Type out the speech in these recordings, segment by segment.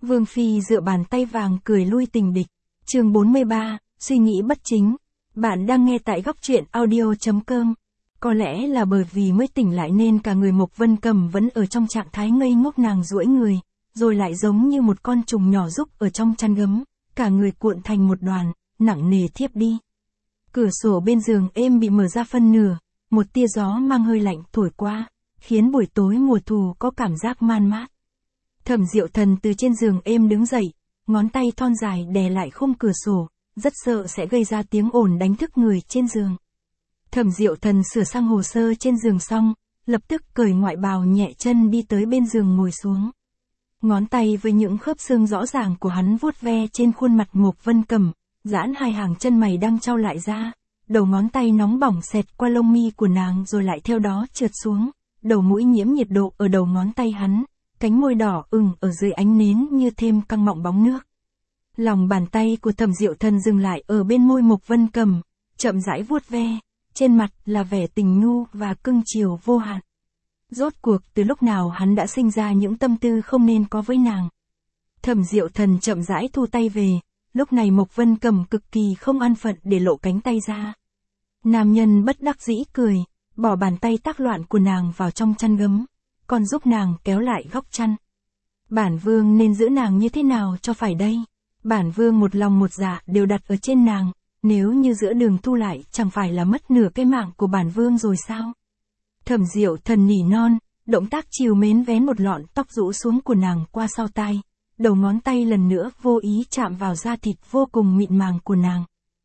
Vương Phi dựa bàn tay vàng cười lui tình địch. Chương 43, suy nghĩ bất chính. Bạn đang nghe tại góc truyện audio.com. Có lẽ là bởi vì mới tỉnh lại nên cả người Mộc Vân Cầm vẫn ở trong trạng thái ngây ngốc, nàng duỗi người, rồi lại giống như một con trùng nhỏ rúc ở trong chăn gấm, cả người cuộn thành một đoàn, nặng nề thiếp đi. Cửa sổ bên giường êm bị mở ra phân nửa, một tia gió mang hơi lạnh thổi qua, khiến buổi tối mùa thu có cảm giác man mát. Thẩm Diệu Thần từ trên giường êm đứng dậy, ngón tay thon dài đè lại khung cửa sổ, rất sợ sẽ gây ra tiếng ồn đánh thức người trên giường. Thẩm Diệu Thần sửa sang hồ sơ trên giường xong, lập tức cởi ngoại bào nhẹ chân đi tới bên giường ngồi xuống. Ngón tay với những khớp xương rõ ràng của hắn vuốt ve trên khuôn mặt Mộc Vân Cầm, giãn hai hàng chân mày đang trao lại ra, đầu ngón tay nóng bỏng xẹt qua lông mi của nàng rồi lại theo đó trượt xuống, đầu mũi nhiễm nhiệt độ ở đầu ngón tay hắn, cánh môi đỏ ửng ở dưới ánh nến như thêm căng mọng bóng nước. Lòng bàn tay của Thẩm Diệu Thần dừng lại ở bên môi Mộc Vân Cầm, chậm rãi vuốt ve, trên mặt là vẻ tình nhu và cưng chiều vô hạn. Rốt cuộc từ lúc nào hắn đã sinh ra những tâm tư không nên có với nàng. Thẩm Diệu Thần chậm rãi thu tay về, lúc này Mộc Vân Cầm cực kỳ không an phận để lộ cánh tay ra. Nam nhân bất đắc dĩ cười, bỏ bàn tay tác loạn của nàng vào trong chăn gấm, còn giúp nàng kéo lại góc chăn. Bản vương nên giữ nàng như thế nào cho phải đây? Bản vương một lòng một dạ đều đặt ở trên nàng, nếu như giữa đường thu lại chẳng phải là mất nửa cái mạng của bản vương rồi sao? Thẩm Diệu Thần nỉ non, động tác trìu mến vén một lọn tóc rũ xuống của nàng qua sau tai, đầu ngón tay lần nữa vô ý chạm vào da thịt vô cùng mịn màng của nàng.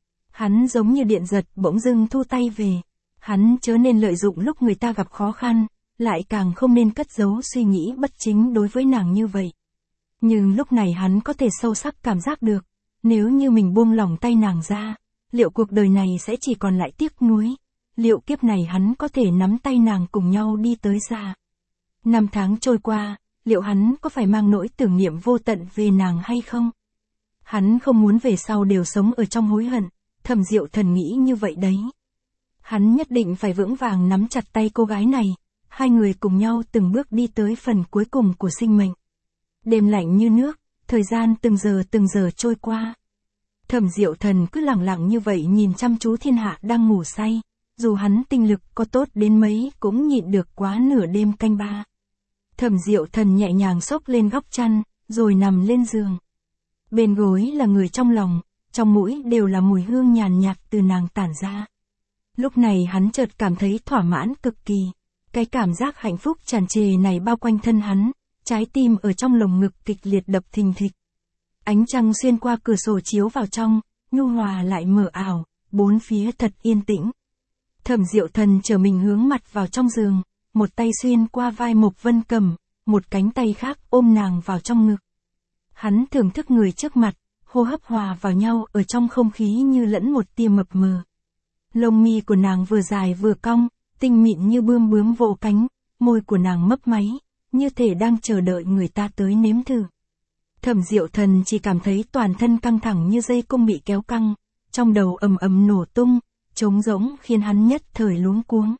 Hắn giống như điện giật bỗng dưng thu tay về, hắn chớ nên lợi dụng lúc người ta gặp khó khăn, lại càng không nên cất giấu suy nghĩ bất chính đối với nàng như vậy. Nhưng lúc này hắn có thể sâu sắc cảm giác được, nếu như mình buông lỏng tay nàng ra, liệu cuộc đời này sẽ chỉ còn lại tiếc nuối, liệu kiếp này hắn có thể nắm tay nàng cùng nhau đi tới già. Năm tháng trôi qua, liệu hắn có phải mang nỗi tưởng niệm vô tận về nàng hay không? Hắn không muốn về sau đều sống ở trong hối hận, Thẩm Diệu Thần nghĩ như vậy đấy. Hắn nhất định phải vững vàng nắm chặt tay cô gái này, hai người cùng nhau từng bước đi tới phần cuối cùng của sinh mệnh. Đêm lạnh như nước, thời gian từng giờ trôi qua. Thẩm Diệu Thần cứ lặng lặng như vậy nhìn chăm chú thiên hạ đang ngủ say, dù hắn tinh lực có tốt đến mấy cũng nhịn được quá nửa đêm canh ba. Thẩm Diệu Thần nhẹ nhàng xốc lên góc chăn, rồi nằm lên giường. Bên gối là người trong lòng, trong mũi đều là mùi hương nhàn nhạt từ nàng tản ra. Lúc này hắn chợt cảm thấy thỏa mãn cực kỳ, cái cảm giác hạnh phúc tràn trề này bao quanh thân hắn, trái tim ở trong lồng ngực kịch liệt đập thình thịch. Ánh trăng xuyên qua cửa sổ chiếu vào trong, nhu hòa lại mờ ảo, bốn phía thật yên tĩnh. Thẩm Diệu Thần trở mình hướng mặt vào trong giường, một tay xuyên qua vai Mộc Vân Cầm, một cánh tay khác ôm nàng vào trong ngực. Hắn thưởng thức người trước mặt, hô hấp hòa vào nhau ở trong không khí như lẫn một tia mập mờ. Lông mi của nàng vừa dài vừa cong, tinh mịn như bươm bướm vỗ cánh, môi của nàng mấp máy, như thể đang chờ đợi người ta tới nếm thử. Thẩm Diệu Thần chỉ cảm thấy toàn thân căng thẳng như dây cung bị kéo căng, trong đầu ầm ầm nổ tung, trống rỗng khiến hắn nhất thời luống cuống.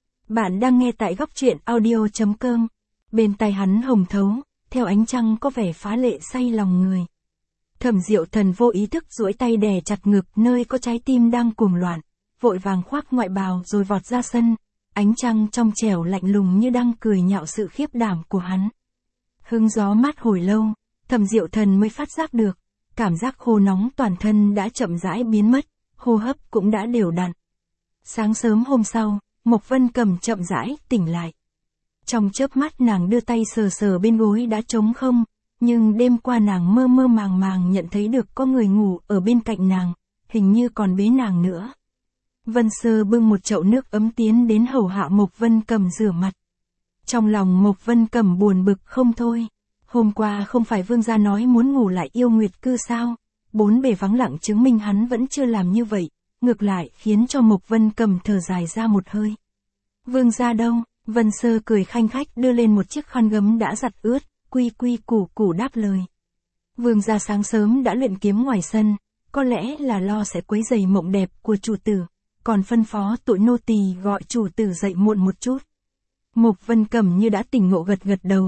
Bạn đang nghe tại góc truyện audio.com. Bên tai hắn hồng thấu, theo ánh trăng có vẻ phá lệ say lòng người. Thẩm Diệu Thần vô ý thức duỗi tay đè chặt ngực nơi có trái tim đang cuồng loạn, vội vàng khoác ngoại bào rồi vọt ra sân, ánh trăng trong trẻo lạnh lùng như đang cười nhạo sự khiếp đảm của hắn. Hứng gió mát hồi lâu, Thẩm Diệu Thần mới phát giác được, cảm giác khô nóng toàn thân đã chậm rãi biến mất, hô hấp cũng đã đều đặn. Sáng sớm hôm sau, Mộc Vân Cầm chậm rãi tỉnh lại. Trong chớp mắt nàng đưa tay sờ sờ bên gối đã trống không, nhưng đêm qua nàng mơ mơ màng màng nhận thấy được có người ngủ ở bên cạnh nàng, hình như còn bế nàng nữa. Vân Sơ bưng một chậu nước ấm tiến đến hầu hạ Mộc Vân Cầm rửa mặt. Trong lòng Mộc Vân Cầm buồn bực không thôi. Hôm qua không phải vương gia nói muốn ngủ lại yêu nguyệt cư sao? Bốn bề vắng lặng chứng minh hắn vẫn chưa làm như vậy, ngược lại khiến cho Mộc Vân Cầm thở dài ra một hơi. Vương gia đâu? Vân Sơ cười khanh khách đưa lên một chiếc khăn gấm đã giặt ướt, quy quy củ củ đáp lời. Vương gia sáng sớm đã luyện kiếm ngoài sân, có lẽ là lo sẽ quấy rầy mộng đẹp của chủ tử, còn phân phó tụi nô tỳ gọi chủ tử dậy muộn một chút. Mộc Vân Cầm như đã tỉnh ngộ gật gật đầu,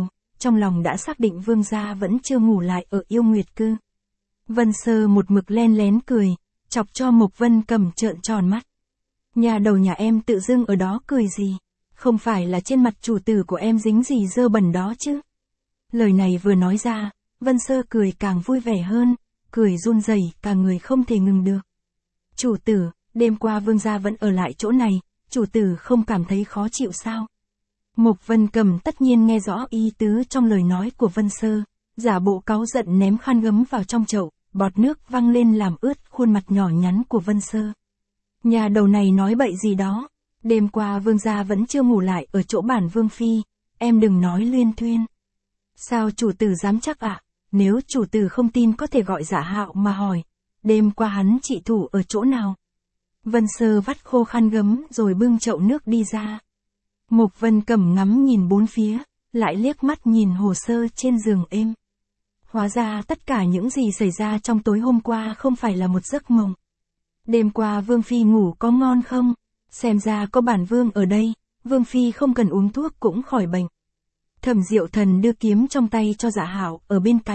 trong lòng đã xác định Vương gia vẫn chưa ngủ lại ở Yêu Nguyệt Cư. Vân Sơ một mực len lén cười, chọc cho Mộc Vân Cầm trợn tròn mắt. Nhà đầu nhà em tự dưng ở đó cười gì? Không phải là trên mặt chủ tử của em dính gì dơ bẩn đó chứ? Lời này vừa nói ra, Vân Sơ cười càng vui vẻ hơn, cười run rẩy cả người không thể ngừng được. Chủ tử, đêm qua Vương gia vẫn ở lại chỗ này, chủ tử không cảm thấy khó chịu sao? Mộc Vân Cầm tất nhiên nghe rõ ý tứ trong lời nói của Vân Sơ, giả bộ cáu giận ném khăn gấm vào trong chậu, bọt nước văng lên làm ướt khuôn mặt nhỏ nhắn của Vân Sơ. Nhà đầu này nói bậy gì đó, đêm qua Vương gia vẫn chưa ngủ lại ở chỗ bản Vương Phi, em đừng nói luyên thuyên. Sao chủ tử dám chắc ạ? Nếu chủ tử không tin có thể gọi Dạ Hạo mà hỏi, đêm qua hắn trị thủ ở chỗ nào? Vân Sơ vắt khô khăn gấm rồi bưng chậu nước đi ra. Mộc Vân Cầm ngắm nhìn bốn phía, lại liếc mắt nhìn hồ sơ trên giường êm. Hóa ra tất cả những gì xảy ra trong tối hôm qua không phải là một giấc mộng. Đêm qua Vương Phi ngủ có ngon không? Xem ra có bản Vương ở đây, Vương Phi không cần uống thuốc cũng khỏi bệnh. Thẩm Diệu Thần đưa kiếm trong tay cho Dạ Hạo ở bên cạnh.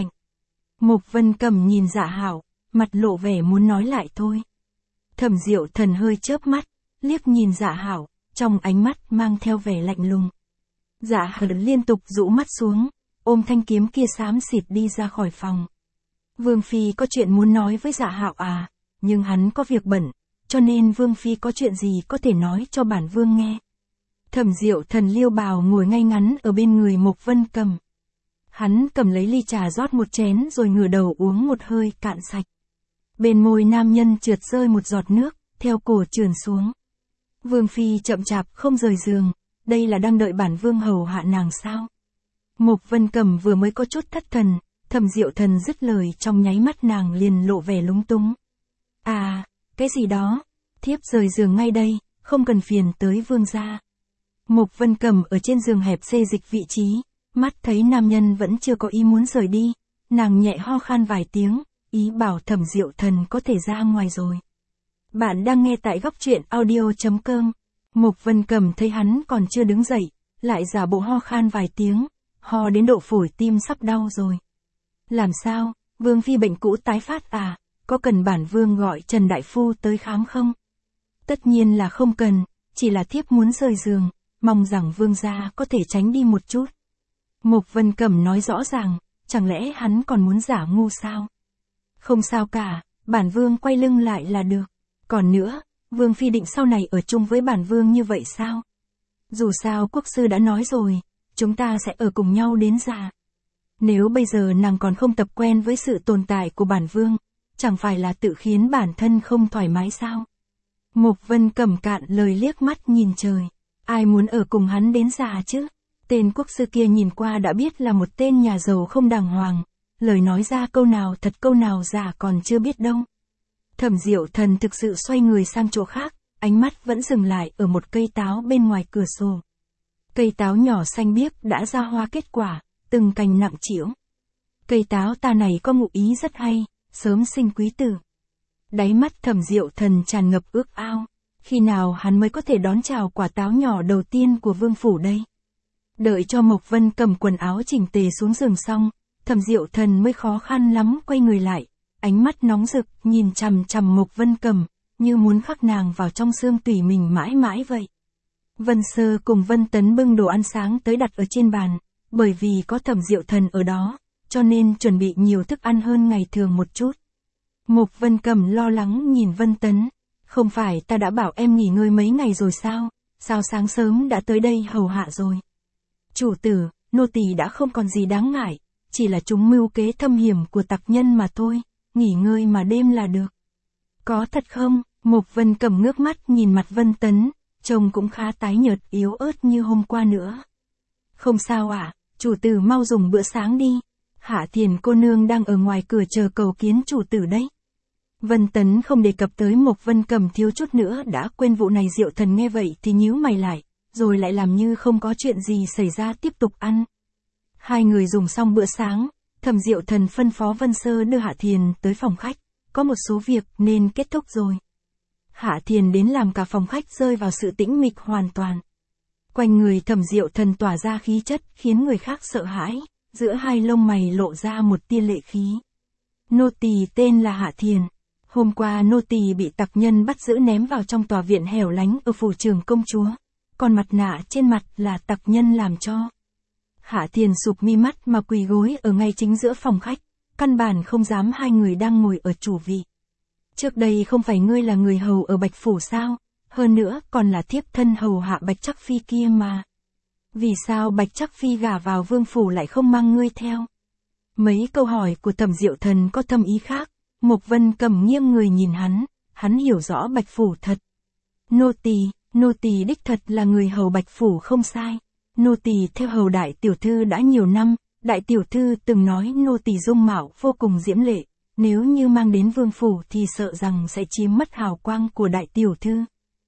Mộc Vân Cầm nhìn Dạ Hạo, mặt lộ vẻ muốn nói lại thôi. Thẩm Diệu Thần hơi chớp mắt, liếc nhìn Dạ Hạo, trong ánh mắt mang theo vẻ lạnh lùng. Dạ Hạo liên tục rũ mắt xuống, ôm thanh kiếm kia xám xịt đi ra khỏi phòng. Vương Phi có chuyện muốn nói với Dạ Hạo à, nhưng hắn có việc bận, cho nên Vương Phi có chuyện gì có thể nói cho bản Vương nghe. Thẩm Diệu Thần liêu bào ngồi ngay ngắn ở bên người Mộc Vân Cầm. Hắn cầm lấy ly trà rót một chén rồi ngửa đầu uống một hơi cạn sạch. Bên môi nam nhân trượt rơi một giọt nước, theo cổ trườn xuống. Vương Phi chậm chạp không rời giường, đây là đang đợi bản Vương hầu hạ nàng sao? Mộc Vân Cầm vừa mới có chút thất thần, Thẩm Diệu Thần dứt lời trong nháy mắt nàng liền lộ vẻ lúng túng. À, cái gì đó? Thiếp rời giường ngay đây, không cần phiền tới Vương gia. Mộc Vân Cầm ở trên giường hẹp xê dịch vị trí, mắt thấy nam nhân vẫn chưa có ý muốn rời đi, nàng nhẹ ho khan vài tiếng, ý bảo Thẩm Diệu Thần có thể ra ngoài rồi. Bạn đang nghe tại góc truyện audio.com. Mộc Vân Cầm thấy hắn còn chưa đứng dậy, lại giả bộ ho khan vài tiếng, ho đến độ phổi tim sắp đau rồi. Làm sao, Vương Phi bệnh cũ tái phát à, có cần bản Vương gọi Trần Đại Phu tới khám không? Tất nhiên là không cần, chỉ là thiếp muốn rời giường, mong rằng Vương gia có thể tránh đi một chút. Mộc Vân Cầm nói rõ ràng, chẳng lẽ hắn còn muốn giả ngu sao? Không sao cả, bản Vương quay lưng lại là được. Còn nữa, Vương Phi định sau này ở chung với bản Vương như vậy sao? Dù sao quốc sư đã nói rồi, chúng ta sẽ ở cùng nhau đến già. Nếu bây giờ nàng còn không tập quen với sự tồn tại của bản Vương, chẳng phải là tự khiến bản thân không thoải mái sao? Mộc Vân Cầm cạn lời liếc mắt nhìn trời. Ai muốn ở cùng hắn đến già chứ? Tên quốc sư kia nhìn qua đã biết là một tên nhà giàu không đàng hoàng. Lời nói ra câu nào thật câu nào giả còn chưa biết đâu. Thẩm Diệu Thần thực sự xoay người sang chỗ khác, ánh mắt vẫn dừng lại ở một cây táo bên ngoài cửa sổ. Cây táo nhỏ xanh biếc đã ra hoa kết quả, từng cành nặng trĩu. Cây táo ta này có ngụ ý rất hay, sớm sinh quý tử. Đáy mắt Thẩm Diệu Thần tràn ngập ước ao, khi nào hắn mới có thể đón chào quả táo nhỏ đầu tiên của vương phủ đây? Đợi cho Mộc Vân cầm quần áo chỉnh tề xuống giường xong, Thẩm Diệu Thần mới khó khăn lắm quay người lại, ánh mắt nóng rực nhìn chằm chằm Mộc Vân Cầm, như muốn khắc nàng vào trong xương tủy mình mãi mãi vậy. Vân Sơ cùng Vân Tấn bưng đồ ăn sáng tới đặt ở trên bàn, bởi vì có Thẩm Diệu Thần ở đó, cho nên chuẩn bị nhiều thức ăn hơn ngày thường một chút. Mộc Vân Cầm lo lắng nhìn Vân Tấn, không phải ta đã bảo em nghỉ ngơi mấy ngày rồi sao, sao sáng sớm đã tới đây hầu hạ rồi. Chủ tử, nô tỳ đã không còn gì đáng ngại, chỉ là chúng mưu kế thâm hiểm của tặc nhân mà thôi, nghỉ ngơi mà đêm là được. Có thật không? Mộc Vân Cầm ngước mắt nhìn mặt Vân Tấn, trông cũng khá tái nhợt yếu ớt như hôm qua nữa. Không sao ạ, chủ tử mau dùng bữa sáng đi, Hạ Thiền cô nương đang ở ngoài cửa chờ cầu kiến chủ tử đấy. Vân Tấn không đề cập tới Mộc Vân Cầm thiếu chút nữa đã quên vụ này. Diệu Thần nghe vậy thì nhíu mày lại, rồi lại làm như không có chuyện gì xảy ra tiếp tục ăn. Hai người dùng xong bữa sáng, Thẩm Diệu Thần phân phó Vân Sơ đưa Hạ Thiền tới phòng khách, có một số việc nên kết thúc rồi. Hạ Thiền đến làm cả phòng khách rơi vào sự tĩnh mịch hoàn toàn. Quanh người Thẩm Diệu Thần tỏa ra khí chất khiến người khác sợ hãi, giữa hai lông mày lộ ra một tia lệ khí. Nô tỳ tên là Hạ Thiền. Hôm qua nô tỳ bị tặc nhân bắt giữ ném vào trong tòa viện hẻo lánh ở phủ Trường công chúa. Còn mặt nạ trên mặt là tặc nhân làm cho. Hạ Thiền sụp mi mắt mà quỳ gối ở ngay chính giữa phòng khách, căn bản không dám hai người đang ngồi ở chủ vị. Trước đây không phải ngươi là người hầu ở Bạch Phủ sao, hơn nữa còn là thiếp thân hầu hạ Bạch Trắc Phi kia mà. Vì sao Bạch Trắc Phi gả vào Vương Phủ lại không mang ngươi theo? Mấy câu hỏi của Thẩm Diệu Thần có thâm ý khác, Mộc Vân Cầm nghiêng người nhìn hắn hiểu rõ Bạch Phủ thật. Nô tỳ đích thật là người hầu Bạch Phủ không sai. Nô tỳ theo hầu đại tiểu thư đã nhiều năm, đại tiểu thư từng nói nô tỳ dung mạo vô cùng diễm lệ, nếu như mang đến Vương Phủ thì sợ rằng sẽ chiếm mất hào quang của đại tiểu thư.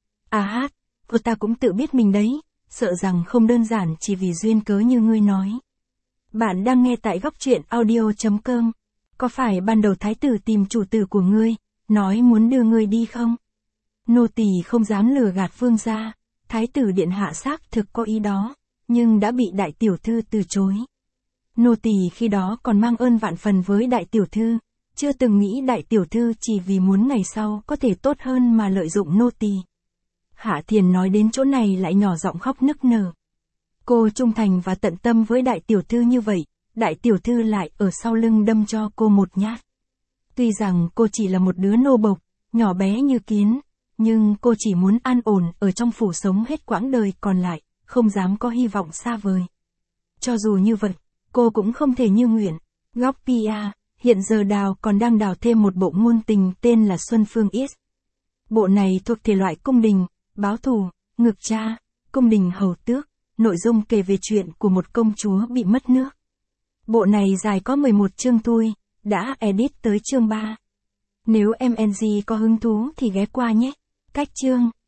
Cô ta cũng tự biết mình đấy, sợ rằng không đơn giản chỉ vì duyên cớ như ngươi nói. Bạn đang nghe tại góc truyện audio.com. Có phải ban đầu thái tử tìm chủ tử của ngươi, nói muốn đưa ngươi đi không? Nô tỳ không dám lừa gạt vương gia, thái tử điện hạ xác thực có ý đó, nhưng đã bị đại tiểu thư từ chối. Nô tỳ khi đó còn mang ơn vạn phần với đại tiểu thư, chưa từng nghĩ đại tiểu thư chỉ vì muốn ngày sau có thể tốt hơn mà lợi dụng nô tỳ. Hạ Thiền nói đến chỗ này lại nhỏ giọng khóc nức nở. Cô trung thành và tận tâm với đại tiểu thư như vậy, đại tiểu thư lại ở sau lưng đâm cho cô một nhát. Tuy rằng cô chỉ là một đứa nô bộc, nhỏ bé như kiến, nhưng cô chỉ muốn an ổn ở trong phủ sống hết quãng đời còn lại, không dám có hy vọng xa vời. Cho dù như vậy, cô cũng không thể như nguyện. Góc Pia, hiện giờ đào còn đang đào thêm một bộ ngôn tình tên là Xuân Phương X. Bộ này thuộc thể loại cung đình, báo thù, ngược cha, cung đình hầu tước, nội dung kể về chuyện của một công chúa bị mất nước. Bộ này dài có 11 chương thôi, đã edit tới chương 3. Nếu MNG có hứng thú thì ghé qua nhé. Cách chương